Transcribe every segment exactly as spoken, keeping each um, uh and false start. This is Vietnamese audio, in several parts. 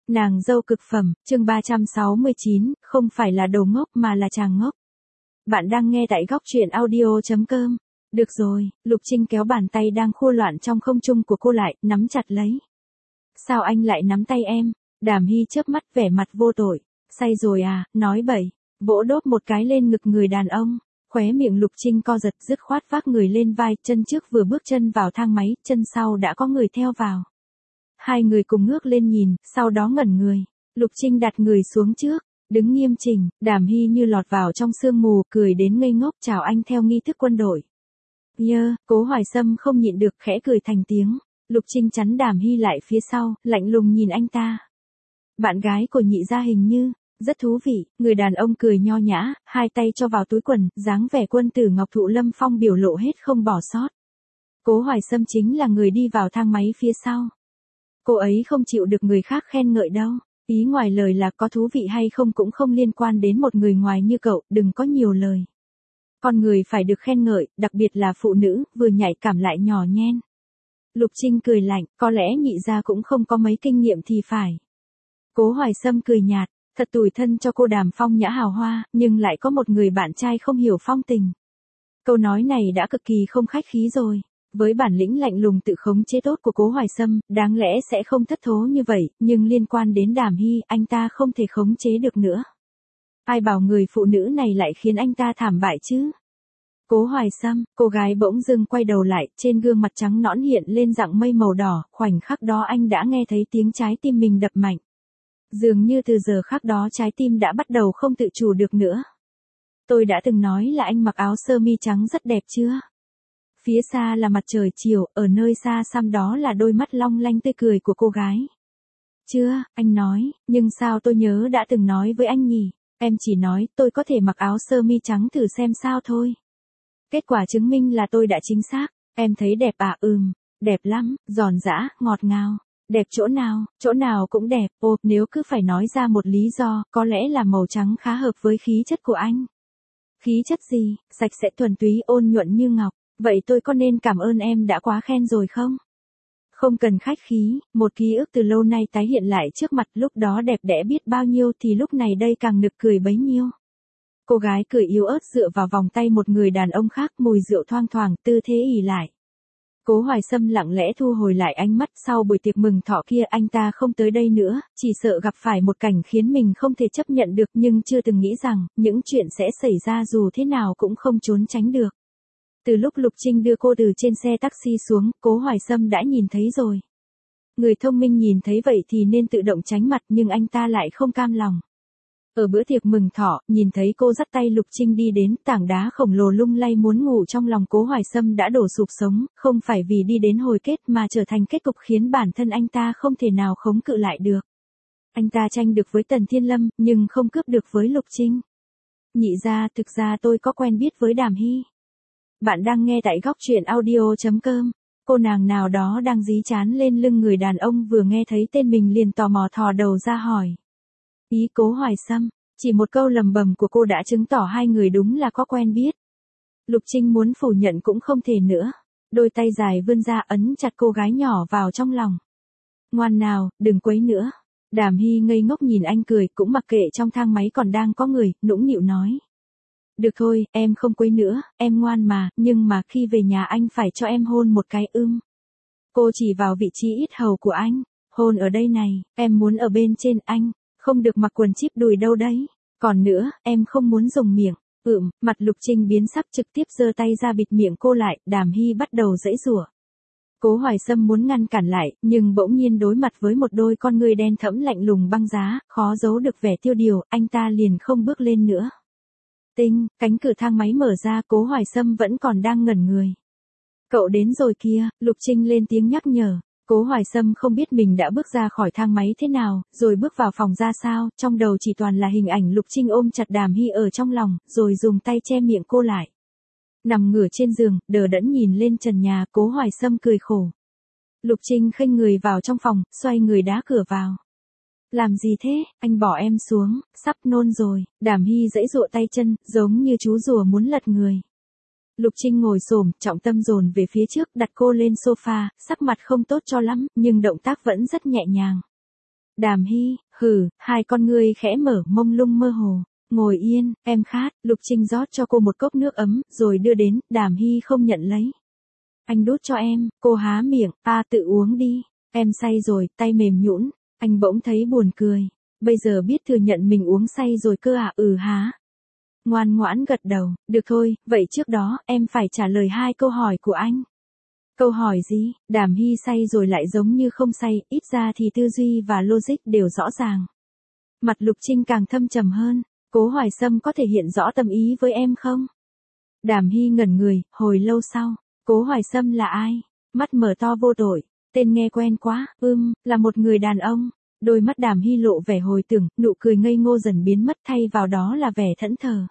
Nàng dâu cực phẩm, chương ba trăm sáu mươi chín, không phải là đồ ngốc mà là chàng ngốc. Bạn đang nghe tại góc truyện audio.com. Được rồi, Lục Trinh kéo bàn tay đang khua loạn trong không trung của cô lại, nắm chặt lấy. Sao anh lại nắm tay em? Đàm Hy chớp mắt vẻ mặt vô tội. Say rồi à, nói bậy. Vỗ đốt một cái lên ngực người đàn ông. Khóe miệng Lục Trinh co giật dứt khoát vác người lên vai, chân trước vừa bước chân vào thang máy, chân sau đã có người theo vào. Hai người cùng ngước lên nhìn, sau đó ngẩn người. Lục Trinh đặt người xuống trước, đứng nghiêm chỉnh, Đàm Hy như lọt vào trong sương mù, cười đến ngây ngốc chào anh theo nghi thức quân đội. Nhơ, Cố Hoài Sâm không nhịn được khẽ cười thành tiếng. Lục Trinh chắn Đàm Hy lại phía sau, lạnh lùng nhìn anh ta. Bạn gái của nhị gia hình như, rất thú vị, người đàn ông cười nho nhã, hai tay cho vào túi quần, dáng vẻ quân tử Ngọc Thụ Lâm Phong biểu lộ hết không bỏ sót. Cố Hoài Sâm chính là người đi vào thang máy phía sau. Cô ấy không chịu được người khác khen ngợi đâu. Ý ngoài lời là có thú vị hay không cũng không liên quan đến một người ngoài như cậu, đừng có nhiều lời. Con người phải được khen ngợi, đặc biệt là phụ nữ, vừa nhạy cảm lại nhỏ nhen. Lục Trinh cười lạnh, có lẽ nhị gia cũng không có mấy kinh nghiệm thì phải. Cố Hoài Sâm cười nhạt, thật tủi thân cho cô Đàm phong nhã hào hoa, nhưng lại có một người bạn trai không hiểu phong tình. Câu nói này đã cực kỳ không khách khí rồi. Với bản lĩnh lạnh lùng tự khống chế tốt của Cố Hoài Sâm, đáng lẽ sẽ không thất thố như vậy, nhưng liên quan đến Đàm Hy, anh ta không thể khống chế được nữa. Ai bảo người phụ nữ này lại khiến anh ta thảm bại chứ? Cố Hoài Sâm, cô gái bỗng dưng quay đầu lại, trên gương mặt trắng nõn hiện lên dạng mây màu đỏ, khoảnh khắc đó anh đã nghe thấy tiếng trái tim mình đập mạnh. Dường như từ giờ khắc đó trái tim đã bắt đầu không tự chủ được nữa. Tôi đã từng nói là anh mặc áo sơ mi trắng rất đẹp chưa? Phía xa là mặt trời chiều, ở nơi xa xăm đó là đôi mắt long lanh tươi cười của cô gái. Chưa, anh nói, nhưng sao tôi nhớ đã từng nói với anh nhỉ? Em chỉ nói tôi có thể mặc áo sơ mi trắng thử xem sao thôi. Kết quả chứng minh là tôi đã chính xác. Em thấy đẹp à? Ừm, đẹp lắm, giòn giã, ngọt ngào. Đẹp chỗ nào, chỗ nào cũng đẹp. Ồ, nếu cứ phải nói ra một lý do, có lẽ là màu trắng khá hợp với khí chất của anh. Khí chất gì? Sạch sẽ thuần túy, ôn nhuận như ngọc. Vậy tôi có nên cảm ơn em đã quá khen rồi không? Không cần khách khí, một ký ức từ lâu nay tái hiện lại trước mặt, lúc đó đẹp đẽ biết bao nhiêu thì lúc này đây càng nực cười bấy nhiêu. Cô gái cười yếu ớt dựa vào vòng tay một người đàn ông khác, mùi rượu thoang thoảng, tư thế ỉ lại. Cố Hoài Sâm lặng lẽ thu hồi lại ánh mắt, sau buổi tiệc mừng thọ kia anh ta không tới đây nữa, chỉ sợ gặp phải một cảnh khiến mình không thể chấp nhận được, nhưng chưa từng nghĩ rằng, những chuyện sẽ xảy ra dù thế nào cũng không trốn tránh được. Từ lúc Lục Trinh đưa cô từ trên xe taxi xuống, Cố Hoài Sâm đã nhìn thấy rồi. Người thông minh nhìn thấy vậy thì nên tự động tránh mặt, nhưng anh ta lại không cam lòng. Ở bữa tiệc mừng thọ, nhìn thấy cô dắt tay Lục Trinh đi đến, tảng đá khổng lồ lung lay muốn ngủ trong lòng Cố Hoài Sâm đã đổ sụp sống, không phải vì đi đến hồi kết mà trở thành kết cục khiến bản thân anh ta không thể nào khống cự lại được. Anh ta tranh được với Tần Thiên Lâm, nhưng không cướp được với Lục Trinh. Nhị ra, thực ra tôi có quen biết với Đàm Hy. Bạn đang nghe tại góc truyện audio.com. Cô nàng nào đó đang dí chán lên lưng người đàn ông vừa nghe thấy tên mình liền tò mò thò đầu ra hỏi. Ý Cố Hoài Sâm, chỉ một câu lầm bầm của cô đã chứng tỏ hai người đúng là có quen biết. Lục Trinh muốn phủ nhận cũng không thể nữa. Đôi tay dài vươn ra ấn chặt cô gái nhỏ vào trong lòng. Ngoan nào, đừng quấy nữa. Đàm Hy ngây ngốc nhìn anh cười, cũng mặc kệ trong thang máy còn đang có người, nũng nịu nói. Được thôi, em không quấy nữa, em ngoan mà, nhưng mà khi về nhà anh phải cho em hôn một cái ưng. Cô chỉ vào vị trí yết hầu của anh, hôn ở đây này, em muốn ở bên trên anh, không được mặc quần chíp đùi đâu đấy. Còn nữa, em không muốn dùng miệng. Ừm, mặt Lục Trinh biến sắc trực tiếp giơ tay ra bịt miệng cô lại, Đàm Hy bắt đầu giãy giụa. Cố Hoài Sâm muốn ngăn cản lại, nhưng bỗng nhiên đối mặt với một đôi con ngươi đen thẫm lạnh lùng băng giá, khó giấu được vẻ tiêu điều, anh ta liền không bước lên nữa. Tinh, cánh cửa thang máy mở ra, Cố Hoài Sâm vẫn còn đang ngẩn người. Cậu đến rồi kia, Lục Trinh lên tiếng nhắc nhở. Cố Hoài Sâm không biết mình đã bước ra khỏi thang máy thế nào, rồi bước vào phòng ra sao, trong đầu chỉ toàn là hình ảnh Lục Trinh ôm chặt Đàm Hy ở trong lòng, rồi dùng tay che miệng cô lại. Nằm ngửa trên giường, đờ đẫn nhìn lên trần nhà, Cố Hoài Sâm cười khổ. Lục Trinh khênh người vào trong phòng, xoay người đá cửa vào. Làm gì thế, anh bỏ em xuống, sắp nôn rồi. Đàm Hy giãy giụa tay chân, giống như chú rùa muốn lật người. Lục Trinh ngồi xổm, trọng tâm dồn về phía trước, đặt cô lên sofa, sắc mặt không tốt cho lắm, nhưng động tác vẫn rất nhẹ nhàng. Đàm Hy, hừ, hai con ngươi khẽ mở mông lung mơ hồ. Ngồi yên, em khát, Lục Trinh rót cho cô một cốc nước ấm, rồi đưa đến, Đàm Hy không nhận lấy. Anh đút cho em, cô há miệng, ta tự uống đi, em say rồi, tay mềm nhũn, anh bỗng thấy buồn cười. Bây giờ biết thừa nhận mình uống say rồi cơ à, ừ há. Ngoan ngoãn gật đầu, được thôi, vậy trước đó, em phải trả lời hai câu hỏi của anh. Câu hỏi gì? Đàm Hy say rồi lại giống như không say, ít ra thì tư duy và logic đều rõ ràng. Mặt Lục Trinh càng thâm trầm hơn, Cố Hoài Sâm có thể hiện rõ tâm ý với em không? Đàm Hy ngẩn người, hồi lâu sau, Cố Hoài Sâm là ai? Mắt mở to vô tội, tên nghe quen quá, ưm, là một người đàn ông. Đôi mắt Đàm Hy lộ vẻ hồi tưởng, nụ cười ngây ngô dần biến mất thay vào đó là vẻ thẫn thờ.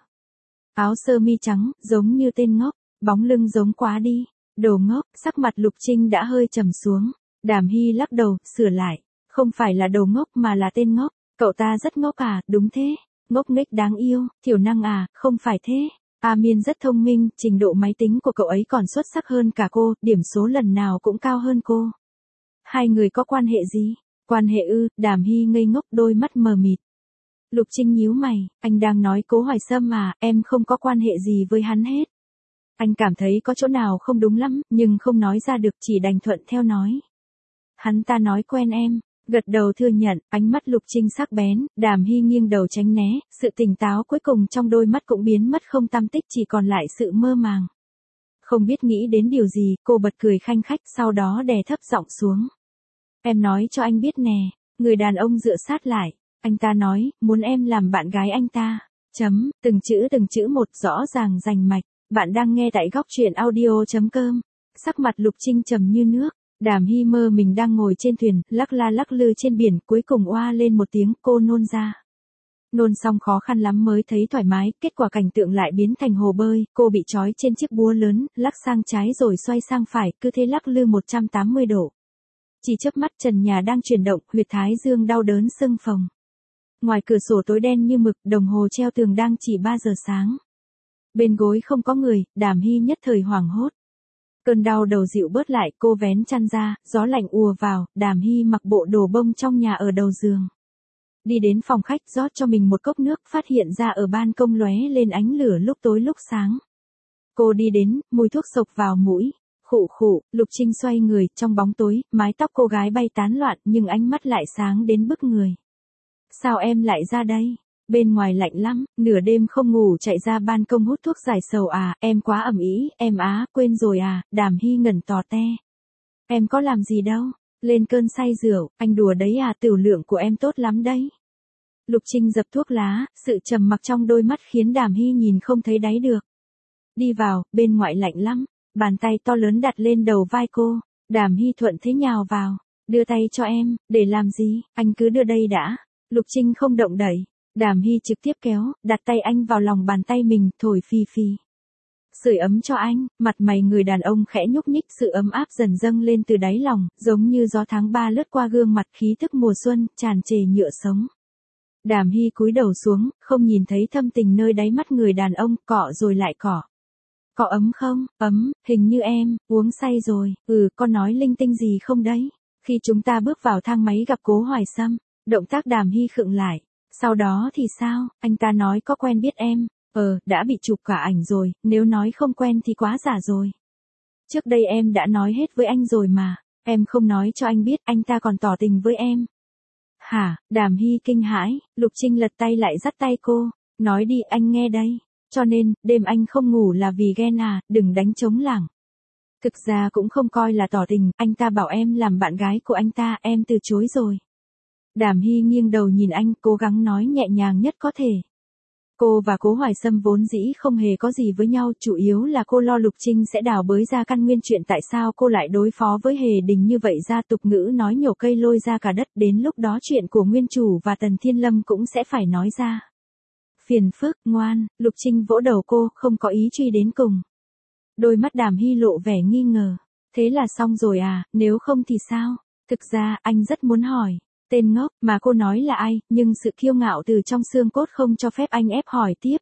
Áo sơ mi trắng, giống như tên ngốc, bóng lưng giống quá đi. Đồ ngốc, sắc mặt Lục Trinh đã hơi trầm xuống. Đàm Hy lắc đầu, sửa lại. Không phải là đồ ngốc mà là tên ngốc. Cậu ta rất ngốc à, đúng thế. Ngốc nghếch đáng yêu, thiểu năng à, không phải thế. A Miên rất thông minh, trình độ máy tính của cậu ấy còn xuất sắc hơn cả cô, điểm số lần nào cũng cao hơn cô. Hai người có quan hệ gì? Quan hệ ư? Đàm Hy ngây ngốc, đôi mắt mờ mịt. Lục Trinh nhíu mày, anh đang nói Cố Hoài Sâm mà, em không có quan hệ gì với hắn hết. Anh cảm thấy có chỗ nào không đúng lắm, nhưng không nói ra được, chỉ đành thuận theo nói. Hắn ta nói quen em, gật đầu thừa nhận, ánh mắt Lục Trinh sắc bén, Đàm Hy nghiêng đầu tránh né, sự tỉnh táo cuối cùng trong đôi mắt cũng biến mất không tăm tích, chỉ còn lại sự mơ màng. Không biết nghĩ đến điều gì, cô bật cười khanh khách, sau đó đè thấp giọng xuống. Em nói cho anh biết nè, người đàn ông dựa sát lại, anh ta nói, muốn em làm bạn gái anh ta. Chấm, từng chữ từng chữ một rõ ràng rành mạch. Bạn đang nghe tại góc truyện audio.com. Sắc mặt Lục Trinh trầm như nước. Đàm Hy mơ mình đang ngồi trên thuyền, lắc la lắc lư trên biển, cuối cùng oa lên một tiếng, cô nôn ra. Nôn xong khó khăn lắm mới thấy thoải mái, kết quả cảnh tượng lại biến thành hồ bơi, cô bị trói trên chiếc búa lớn, lắc sang trái rồi xoay sang phải, cứ thế lắc lư một trăm tám mươi độ. Chỉ chớp mắt trần nhà đang chuyển động, huyệt thái dương đau đớn sưng phồng. Ngoài cửa sổ tối đen như mực, đồng hồ treo tường đang chỉ ba giờ sáng. Bên gối không có người, Đàm Hy nhất thời hoảng hốt. Cơn đau đầu dịu bớt lại, cô vén chăn ra, gió lạnh ùa vào, Đàm Hy mặc bộ đồ bông trong nhà ở đầu giường. Đi đến phòng khách rót cho mình một cốc nước, phát hiện ra ở ban công lóe lên ánh lửa lúc tối lúc sáng. Cô đi đến, mùi thuốc sộc vào mũi. Khụ khụ, Lục Trinh xoay người, trong bóng tối, mái tóc cô gái bay tán loạn nhưng ánh mắt lại sáng đến bức người. Sao em lại ra đây? Bên ngoài lạnh lắm, nửa đêm không ngủ chạy ra ban công hút thuốc giải sầu à, em quá ầm ĩ, em á, quên rồi à, Đàm Hy ngẩn tò te. Em có làm gì đâu, lên cơn say rượu, anh đùa đấy à, tiểu lượng của em tốt lắm đấy. Lục Trinh dập thuốc lá, sự trầm mặc trong đôi mắt khiến Đàm Hy nhìn không thấy đáy được. Đi vào, bên ngoài lạnh lắm, bàn tay to lớn đặt lên đầu vai cô, Đàm Hy thuận thế nhào vào, đưa tay cho em, để làm gì, anh cứ đưa đây đã. Lục Trinh không động đậy. Đàm Hy trực tiếp kéo, đặt tay anh vào lòng bàn tay mình, thổi phì phì. Sưởi ấm cho anh, mặt mày người đàn ông khẽ nhúc nhích, sự ấm áp dần dâng lên từ đáy lòng, giống như gió tháng ba lướt qua gương mặt, khí thức mùa xuân, tràn trề nhựa sống. Đàm Hy cúi đầu xuống, không nhìn thấy thâm tình nơi đáy mắt người đàn ông, cọ rồi lại cọ. Có ấm không? Ấm, hình như em, uống say rồi, ừ, con nói linh tinh gì không đấy? Khi chúng ta bước vào thang máy gặp Cố Hoài Sâm, động tác Đàm Hy khựng lại. Sau đó thì sao, anh ta nói có quen biết em, ờ, đã bị chụp cả ảnh rồi, nếu nói không quen thì quá giả rồi. Trước đây em đã nói hết với anh rồi mà, em không nói cho anh biết, anh ta còn tỏ tình với em. Hả, Đàm Hy kinh hãi, Lục Trinh lật tay lại dắt tay cô, nói đi anh nghe đây, cho nên, đêm anh không ngủ là vì ghen à, đừng đánh trống lảng. Thực ra cũng không coi là tỏ tình, anh ta bảo em làm bạn gái của anh ta, em từ chối rồi. Đàm Hy nghiêng đầu nhìn anh, cố gắng nói nhẹ nhàng nhất có thể. Cô và Cố Hoài Sâm vốn dĩ không hề có gì với nhau, chủ yếu là cô lo Lục Trinh sẽ đào bới ra căn nguyên chuyện tại sao cô lại đối phó với Hề Đình như vậy, ra tục ngữ nói nhổ cây lôi ra cả đất, đến lúc đó chuyện của nguyên chủ và Tần Thiên Lâm cũng sẽ phải nói ra. Phiền phức, ngoan, Lục Trinh vỗ đầu cô, không có ý truy đến cùng. Đôi mắt Đàm Hy lộ vẻ nghi ngờ. Thế là xong rồi à, nếu không thì sao? Thực ra, anh rất muốn hỏi. Tên ngốc mà cô nói là ai, nhưng sự kiêu ngạo từ trong xương cốt không cho phép anh ép hỏi tiếp.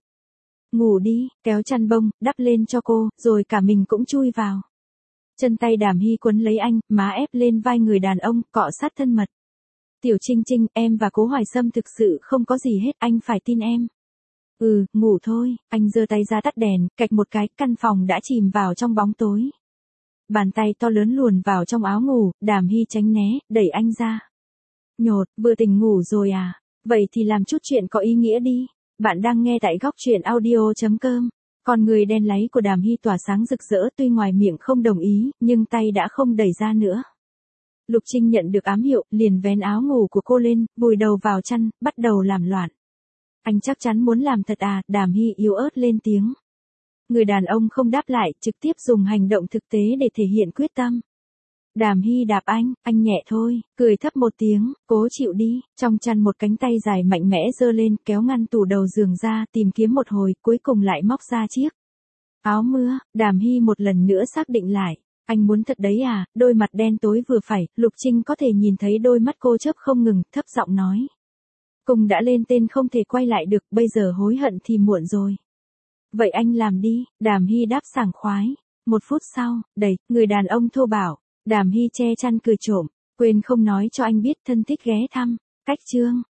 Ngủ đi, kéo chăn bông, đắp lên cho cô, rồi cả mình cũng chui vào. Chân tay Đàm Hy quấn lấy anh, má ép lên vai người đàn ông, cọ sát thân mật. Tiểu Trinh Trinh, em và Cố Hoài Sâm thực sự không có gì hết, anh phải tin em. Ừ, ngủ thôi, anh giơ tay ra tắt đèn, cạch một cái, căn phòng đã chìm vào trong bóng tối. Bàn tay to lớn luồn vào trong áo ngủ, Đàm Hy tránh né, đẩy anh ra. Nhột, vừa tỉnh ngủ rồi à? Vậy thì làm chút chuyện có ý nghĩa đi. Bạn đang nghe tại góc truyện audio chấm com. Con người đen láy của Đàm Hy tỏa sáng rực rỡ, tuy ngoài miệng không đồng ý, nhưng tay đã không đẩy ra nữa. Lục Trinh nhận được ám hiệu, liền vén áo ngủ của cô lên, vùi đầu vào chăn, bắt đầu làm loạn. Anh chắc chắn muốn làm thật à? Đàm Hy yếu ớt lên tiếng. Người đàn ông không đáp lại, trực tiếp dùng hành động thực tế để thể hiện quyết tâm. Đàm Hy đạp anh, anh nhẹ thôi, cười thấp một tiếng, cố chịu đi. Trong chăn một cánh tay dài mạnh mẽ giơ lên, kéo ngăn tủ đầu giường ra, tìm kiếm một hồi, cuối cùng lại móc ra chiếc áo mưa. Đàm Hy một lần nữa xác định lại. Anh muốn thật đấy à? Đôi mặt đen tối vừa phải, Lục Trinh có thể nhìn thấy đôi mắt cô chớp không ngừng, thấp giọng nói. Cùng đã lên tên không thể quay lại được, bây giờ hối hận thì muộn rồi. Vậy anh làm đi. Đàm Hy đáp sảng khoái. Một phút sau, đẩy, người đàn ông thô bạo. Đàm Hy che chăn cười trộm, quên không nói cho anh biết thân thích ghé thăm. Cách chương.